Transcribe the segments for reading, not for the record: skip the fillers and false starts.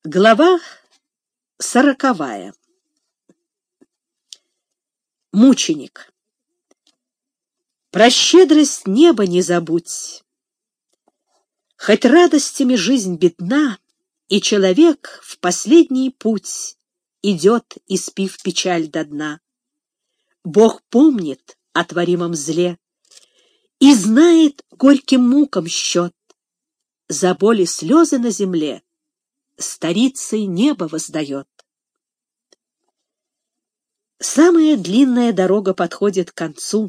Глава 40. Мученик. Про щедрость неба не забудь. Хоть радостями жизнь бедна, и человек в последний путь идет, испив печаль до дна. Бог помнит о творимом зле и знает горьким мукам счет. За боль и слезы на земле старицей небо воздает. Самая длинная дорога подходит к концу.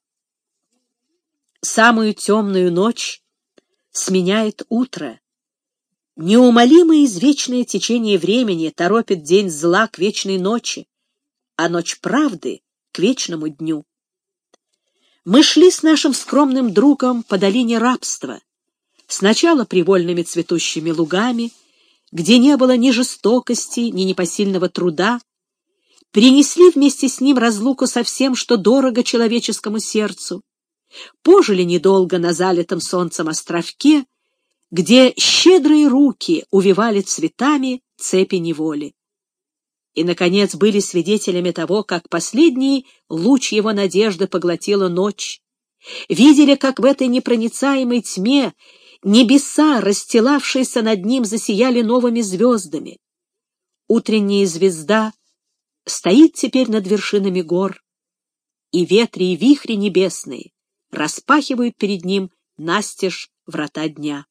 Самую темную ночь сменяет утро. Неумолимое извечное течение времени торопит день зла к вечной ночи, а ночь правды к вечному дню. Мы шли с нашим скромным другом по долине рабства, сначала привольными цветущими лугами, где не было ни жестокости, ни непосильного труда, перенесли вместе с ним разлуку со всем, что дорого человеческому сердцу, пожили недолго на залитом солнцем островке, где щедрые руки увивали цветами цепи неволи. И, наконец, были свидетелями того, как последний луч его надежды поглотила ночь, видели, как в этой непроницаемой тьме небеса, расстилавшиеся над ним, засияли новыми звездами. Утренняя звезда стоит теперь над вершинами гор, и ветри и вихри небесные распахивают перед ним настежь врата дня.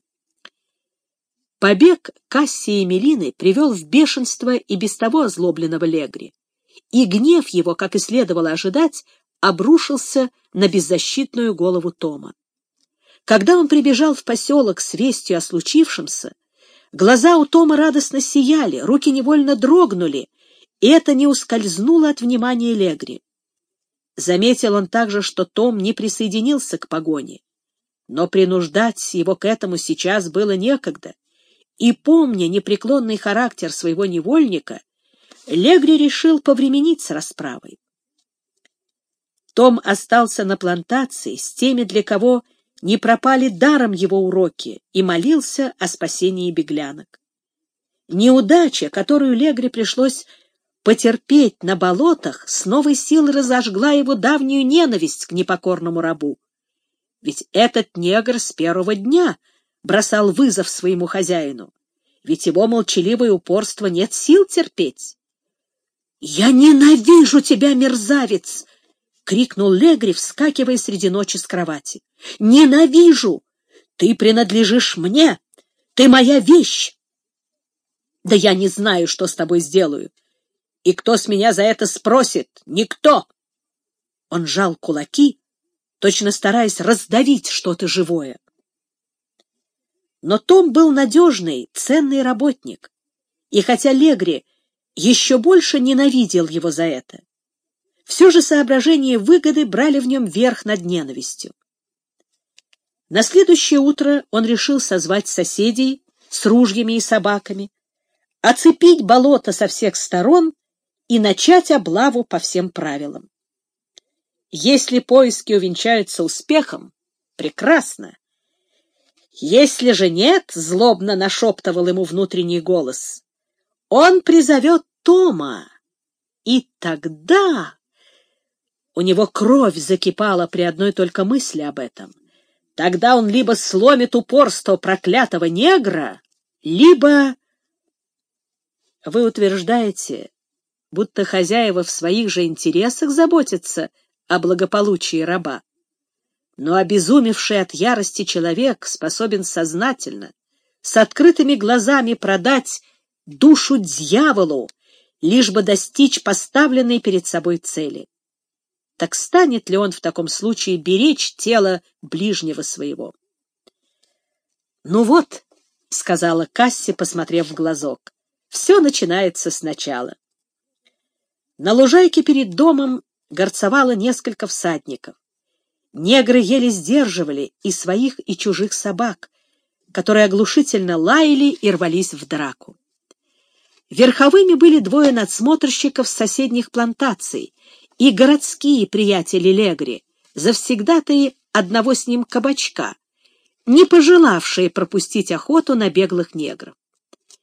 Побег Кассии и Мелины привел в бешенство и без того озлобленного Легри, и гнев его, как и следовало ожидать, обрушился на беззащитную голову Тома. Когда он прибежал в поселок с вестью о случившемся, глаза у Тома радостно сияли, руки невольно дрогнули, и это не ускользнуло от внимания Легри. Заметил он также, что Том не присоединился к погоне, но принуждать его к этому сейчас было некогда, и, помня непреклонный характер своего невольника, Легри решил повременить с расправой. Том остался на плантации с теми, для кого не пропали даром его уроки, и молился о спасении беглянок. Неудача, которую Легри пришлось потерпеть на болотах, с новой силой разожгла его давнюю ненависть к непокорному рабу. Ведь этот негр с первого дня бросал вызов своему хозяину, ведь его молчаливое упорство нет сил терпеть. «Я ненавижу тебя, мерзавец!» — крикнул Легри, вскакивая среди ночи с кровати. «Ненавижу! Ты принадлежишь мне! Ты моя вещь! Да я не знаю, что с тобой сделаю. И кто с меня за это спросит? Никто!» Он сжал кулаки, точно стараясь раздавить что-то живое. Но Том был надежный, ценный работник, и хотя Легри еще больше ненавидел его за это, все же соображения выгоды брали в нем верх над ненавистью. На следующее утро он решил созвать соседей с ружьями и собаками, оцепить болото со всех сторон и начать облаву по всем правилам. Если поиски увенчаются успехом, прекрасно. Если же нет, злобно нашептывал ему внутренний голос, он призовет Тома, и тогда у него кровь закипала при одной только мысли об этом. Тогда он либо сломит упорство проклятого негра, либо... Вы утверждаете, будто хозяева в своих же интересах заботятся о благополучии раба. Но обезумевший от ярости человек способен сознательно, с открытыми глазами продать душу дьяволу, лишь бы достичь поставленной перед собой цели. Так станет ли он в таком случае беречь тело ближнего своего? «Ну вот», — сказала Касси, посмотрев в глазок, — «все начинается сначала». На лужайке перед домом горцевало несколько всадников. Негры еле сдерживали и своих, и чужих собак, которые оглушительно лаяли и рвались в драку. Верховыми были двое надсмотрщиков с соседних плантаций и городские приятели Легри, завсегдатаи одного с ним кабачка, не пожелавшие пропустить охоту на беглых негров.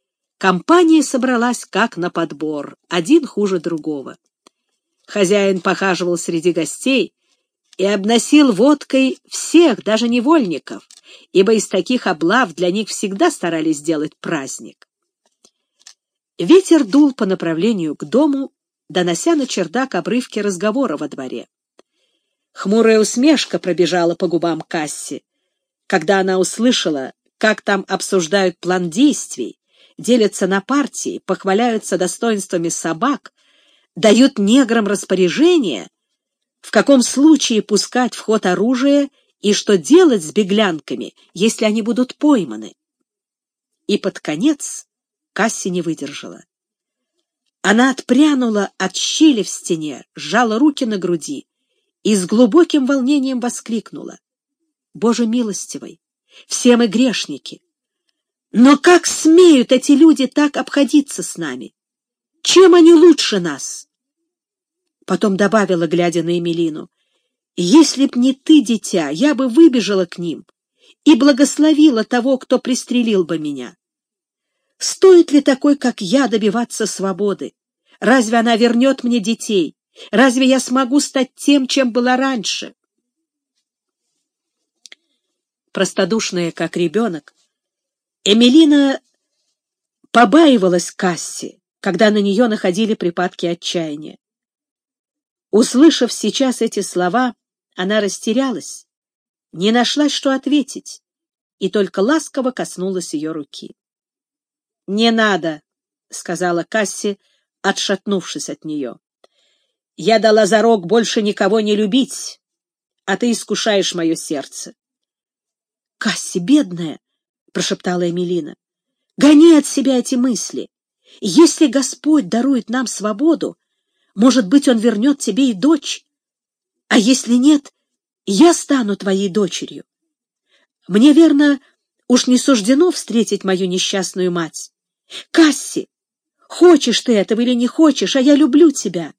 Компания собралась как на подбор, один хуже другого. Хозяин похаживал среди гостей и обносил водкой всех, даже невольников, ибо из таких облав для них всегда старались сделать праздник. Ветер дул по направлению к дому, донося на чердак обрывки разговора во дворе. Хмурая усмешка пробежала по губам Касси, когда она услышала, как там обсуждают план действий, делятся на партии, похваляются достоинствами собак, дают неграм распоряжения, в каком случае пускать в ход оружие и что делать с беглянками, если они будут пойманы. И под конец Касси не выдержала. Она отпрянула от щели в стене, сжала руки на груди и с глубоким волнением воскликнула: «Боже милостивый, все мы грешники! Но как смеют эти люди так обходиться с нами? Чем они лучше нас?» Потом добавила, глядя на Эмилину: «Если б не ты, дитя, я бы выбежала к ним и благословила того, кто пристрелил бы меня. Стоит ли такой, как я, добиваться свободы? Разве она вернет мне детей? Разве я смогу стать тем, чем была раньше?» Простодушная, как ребенок, Эмилина побаивалась Касси, когда на нее находили припадки отчаяния. Услышав сейчас эти слова, она растерялась, не нашла, что ответить, и только ласково коснулась ее руки. «Не надо», — сказала Касси, отшатнувшись от нее. «Я дала зарок больше никого не любить, а ты искушаешь мое сердце». «Касси, бедная», — прошептала Эмилина, — «гони от себя эти мысли. Если Господь дарует нам свободу, может быть, Он вернет тебе и дочь. А если нет, я стану твоей дочерью. Мне, верно, уж не суждено встретить мою несчастную мать. Касси, хочешь ты этого или не хочешь, а я люблю тебя».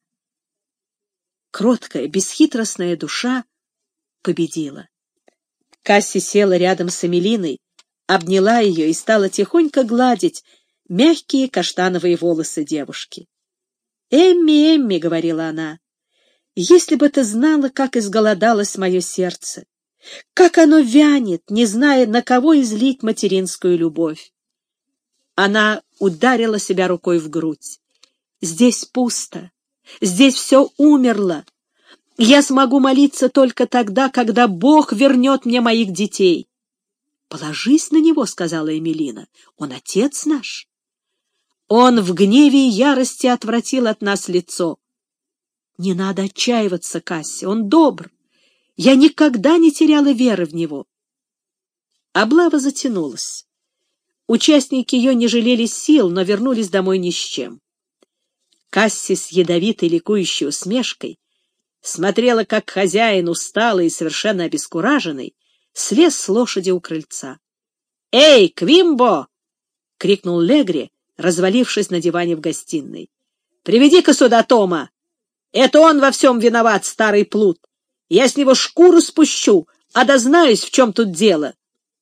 Кроткая, бесхитростная душа победила. Касси села рядом с Эмилиной, обняла ее и стала тихонько гладить мягкие каштановые волосы девушки. «Эмми, Эмми», — говорила она, — «если бы ты знала, как изголодалось мое сердце, как оно вянет, не зная, на кого излить материнскую любовь». Она ударила себя рукой в грудь. «Здесь пусто, здесь все умерло. Я смогу молиться только тогда, когда Бог вернет мне моих детей». «Положись на Него», — сказала Эмилина, — «Он отец наш». Он в гневе и ярости отвратил от нас лицо. Не надо отчаиваться, Касси, он добр. Я никогда не теряла веры в него. Облава затянулась. Участники ее не жалели сил, но вернулись домой ни с чем. Касси с ядовитой ликующей усмешкой смотрела, как хозяин, усталый и совершенно обескураженный, слез с лошади у крыльца. «Эй, Квимбо!» — крикнул Легри, развалившись на диване в гостиной. «Приведи-ка сюда Тома! Это он во всем виноват, старый плут! Я с него шкуру спущу, а дознаюсь, в чем тут дело!»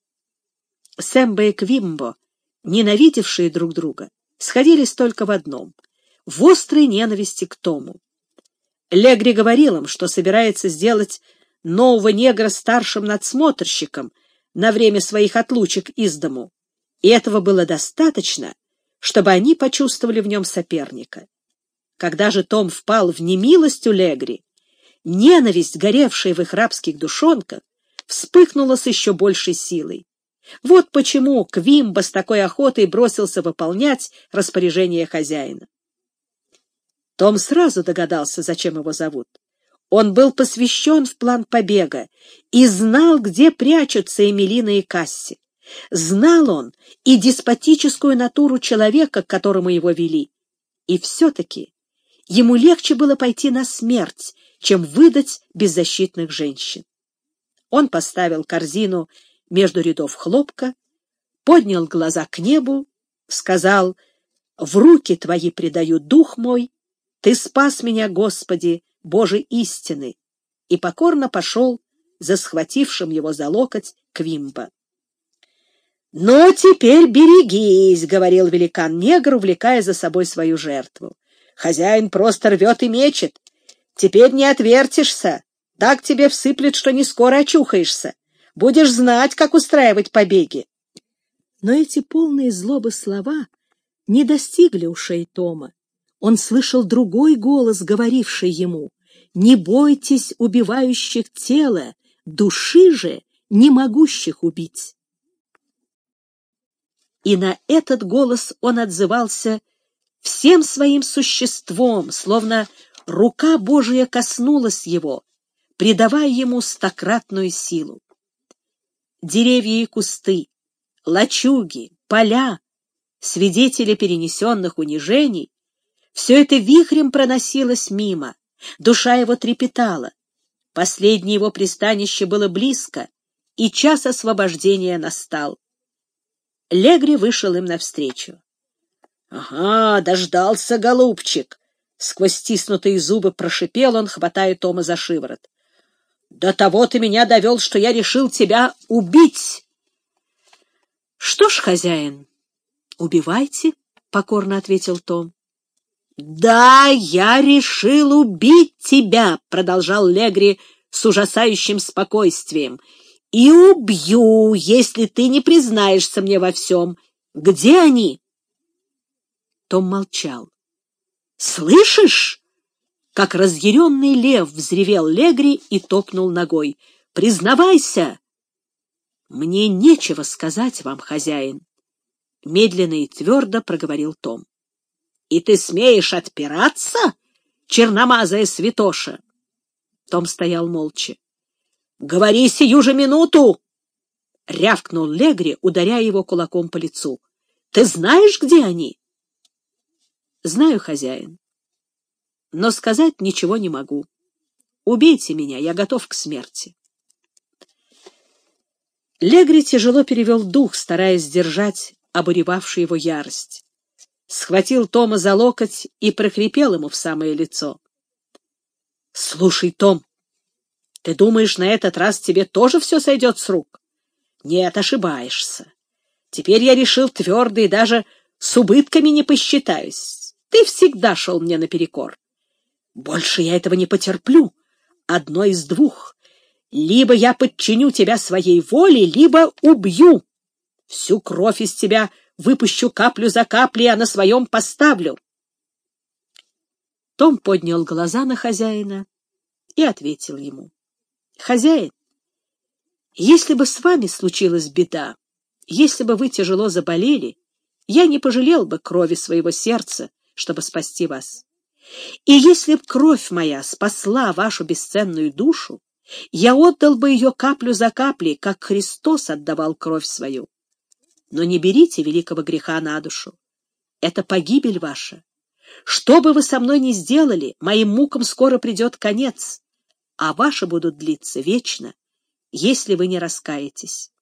Сэмбо и Квимбо, ненавидевшие друг друга, сходились только в одном — в острой ненависти к Тому. Легри говорил им, что собирается сделать нового негра старшим надсмотрщиком на время своих отлучек из дому, и этого было достаточно, чтобы они почувствовали в нем соперника. Когда же Том впал в немилость у Легри, ненависть, горевшая в их рабских душонках, вспыхнула с еще большей силой. Вот почему Квимбо с такой охотой бросился выполнять распоряжение хозяина. Том сразу догадался, зачем его зовут. Он был посвящен в план побега и знал, где прячутся Эмилина и Касси. Знал он и деспотическую натуру человека, к которому его вели. И все-таки ему легче было пойти на смерть, чем выдать беззащитных женщин. Он поставил корзину между рядов хлопка, поднял глаза к небу, сказал: «В руки Твои предаю дух мой, Ты спас меня, Господи, Боже истины», и покорно пошел за схватившим его за локоть Квимбо. «Ну, теперь берегись», — говорил великан-негр, увлекая за собой свою жертву. «Хозяин просто рвет и мечет. Теперь не отвертишься. Так тебе всыплет, что не скоро очухаешься. Будешь знать, как устраивать побеги». Но эти полные злобы слова не достигли ушей Тома. Он слышал другой голос, говоривший ему: «Не бойтесь убивающих тело, души же не могущих убить». И на этот голос он отзывался всем своим существом, словно рука Божия коснулась его, придавая ему стократную силу. Деревья и кусты, лачуги, поля, свидетели перенесенных унижений, все это вихрем проносилось мимо, душа его трепетала. Последнее его пристанище было близко, и час освобождения настал. Легри вышел им навстречу. — Ага, дождался, голубчик! — сквозь стиснутые зубы прошипел он, хватая Тома за шиворот. — До того ты меня довел, что я решил тебя убить! — Что ж, хозяин, убивайте, — покорно ответил Том. — Да, я решил убить тебя, — продолжал Легри с ужасающим спокойствием. И убью, если ты не признаешься мне во всем. Где они? Том молчал. — Слышишь? — как разъяренный лев взревел Легри и топнул ногой. — Признавайся! — Мне нечего сказать вам, хозяин, — медленно и твердо проговорил Том. — И ты смеешь отпираться, черномазая святоша? Том стоял молча. — Говори сию же минуту! — рявкнул Легри, ударяя его кулаком по лицу. — Ты знаешь, где они? — Знаю, хозяин, но сказать ничего не могу. Убейте меня, я готов к смерти. Легри тяжело перевел дух, стараясь сдержать обуревавшую его ярость. Схватил Тома за локоть и прохрипел ему в самое лицо. — Слушай, Том, ты думаешь, на этот раз тебе тоже все сойдет с рук? Нет, ошибаешься. Теперь я решил твердо и даже с убытками не посчитаюсь. Ты всегда шел мне наперекор. Больше я этого не потерплю. Одно из двух. Либо я подчиню тебя своей воле, либо убью. Всю кровь из тебя выпущу каплю за каплей, а на своем поставлю. Том поднял глаза на хозяина и ответил ему. Хозяин, если бы с вами случилась беда, если бы вы тяжело заболели, я не пожалел бы крови своего сердца, чтобы спасти вас. И если б кровь моя спасла вашу бесценную душу, я отдал бы ее каплю за каплей, как Христос отдавал кровь свою. Но не берите великого греха на душу. Это погибель ваша. Что бы вы со мной ни сделали, моим мукам скоро придет конец, а ваши будут длиться вечно, если вы не раскаетесь.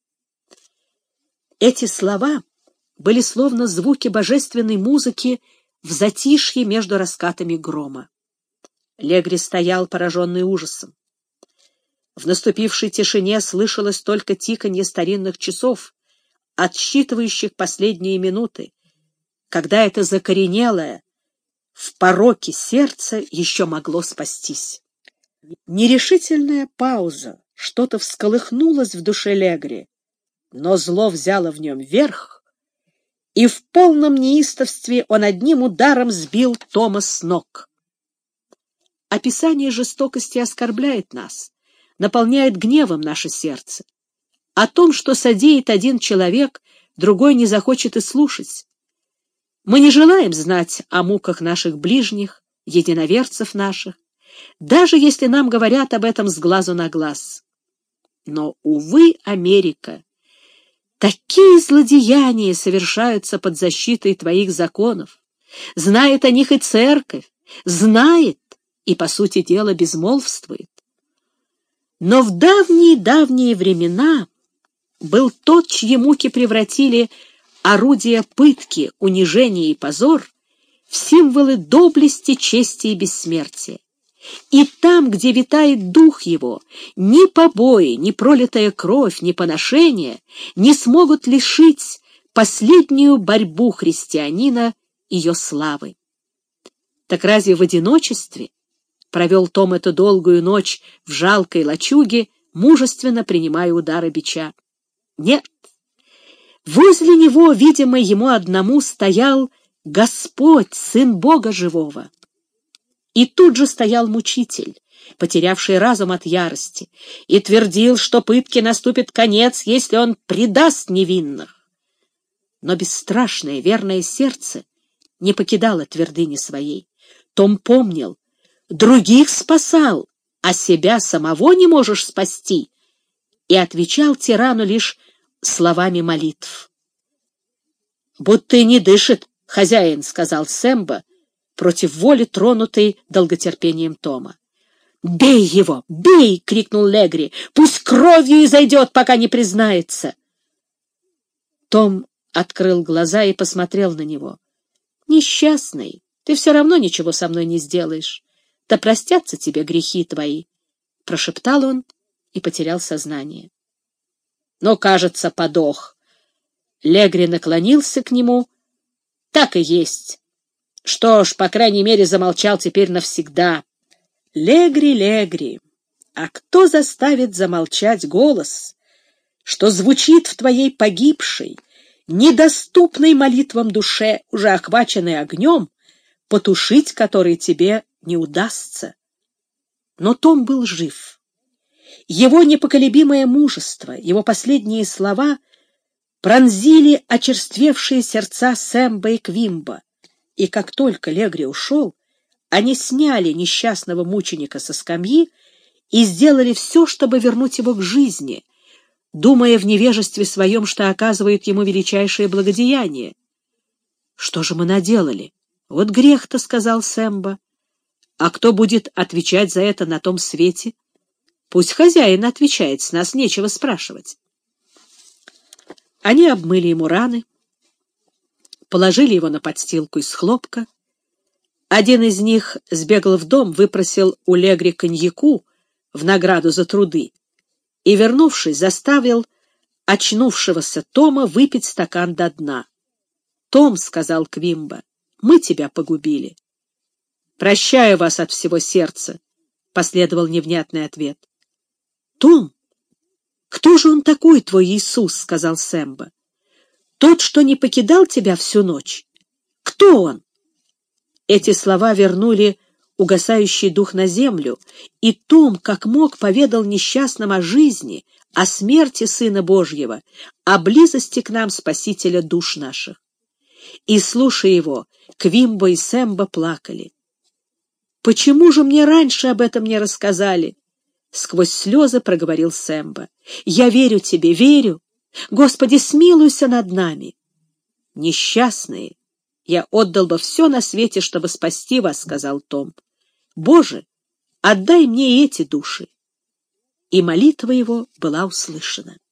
Эти слова были словно звуки божественной музыки в затишье между раскатами грома. Легри стоял, пораженный ужасом. В наступившей тишине слышалось только тиканье старинных часов, отсчитывающих последние минуты, когда это закоренелое в пороке сердце еще могло спастись. Нерешительная пауза, что-то всколыхнулось в душе Легри, но зло взяло в нем верх, и в полном неистовстве он одним ударом сбил Тома с ног. Описание жестокости оскорбляет нас, наполняет гневом наше сердце. О том, что содеет один человек, другой не захочет и слушать. Мы не желаем знать о муках наших ближних, единоверцев наших, даже если нам говорят об этом с глазу на глаз. Но, увы, Америка, такие злодеяния совершаются под защитой твоих законов. Знает о них и церковь, знает и, по сути дела, безмолвствует. Но в давние-давние времена был тот, чьи муки превратили орудия пытки, унижения и позор в символы доблести, чести и бессмертия. И там, где витает дух его, ни побои, ни пролитая кровь, ни поношения не смогут лишить последнюю борьбу христианина ее славы. Так разве в одиночестве провел Том эту долгую ночь в жалкой лачуге, мужественно принимая удары бича? Нет. Возле него, видимо, ему одному стоял Господь, Сын Бога Живого. И тут же стоял мучитель, потерявший разум от ярости, и твердил, что пытке наступит конец, если он предаст невинных. Но бесстрашное, верное сердце не покидало твердыни своей. Том помнил: других спасал, а себя самого не можешь спасти, и отвечал тирану лишь словами молитв. «Будто и не дышит хозяин», — сказал Сэмбо, против воли тронутый долготерпением Тома. «Бей его! Бей!» — крикнул Легри. «Пусть кровью изойдет, пока не признается!» Том открыл глаза и посмотрел на него. «Несчастный, ты все равно ничего со мной не сделаешь. Да простятся тебе грехи твои!» — прошептал он и потерял сознание. «Но, кажется, подох». Легри наклонился к нему. «Так и есть. Что ж, по крайней мере, замолчал теперь навсегда». «Легри, Легри, а кто заставит замолчать голос, что звучит в твоей погибшей, недоступной молитвам душе, уже охваченной огнем, потушить который тебе не удастся?» Но Том был жив. Его непоколебимое мужество, его последние слова пронзили очерствевшие сердца Сэмбо и Квимбо, и как только Легри ушел, они сняли несчастного мученика со скамьи и сделали все, чтобы вернуть его к жизни, думая в невежестве своем, что оказывают ему величайшее благодеяние. «Что же мы наделали? Вот грех-то», — сказал Сэмбо. «А кто будет отвечать за это на том свете? Пусть хозяин отвечает, с нас нечего спрашивать». Они обмыли ему раны, положили его на подстилку из хлопка. Один из них сбегал в дом, выпросил у Легри коньяку в награду за труды и, вернувшись, заставил очнувшегося Тома выпить стакан до дна. «Том, — сказал Квимбо, — мы тебя погубили». «Прощаю вас от всего сердца», — последовал невнятный ответ. «Том, кто же он такой, твой Иисус?» — сказал Сэмбо. «Тот, что не покидал тебя всю ночь? Кто он?» Эти слова вернули угасающий дух на землю, и Том, как мог, поведал несчастным о жизни, о смерти Сына Божьего, о близости к нам Спасителя душ наших. И, слушая его, Квимбо и Сэмбо плакали. «Почему же мне раньше об этом не рассказали?» — сквозь слезы проговорил Сэмбо. «Я верю тебе, верю. Господи, смилуйся над нами». «Несчастные, я отдал бы все на свете, чтобы спасти вас», — сказал Том. «Боже, отдай мне эти души». И молитва его была услышана.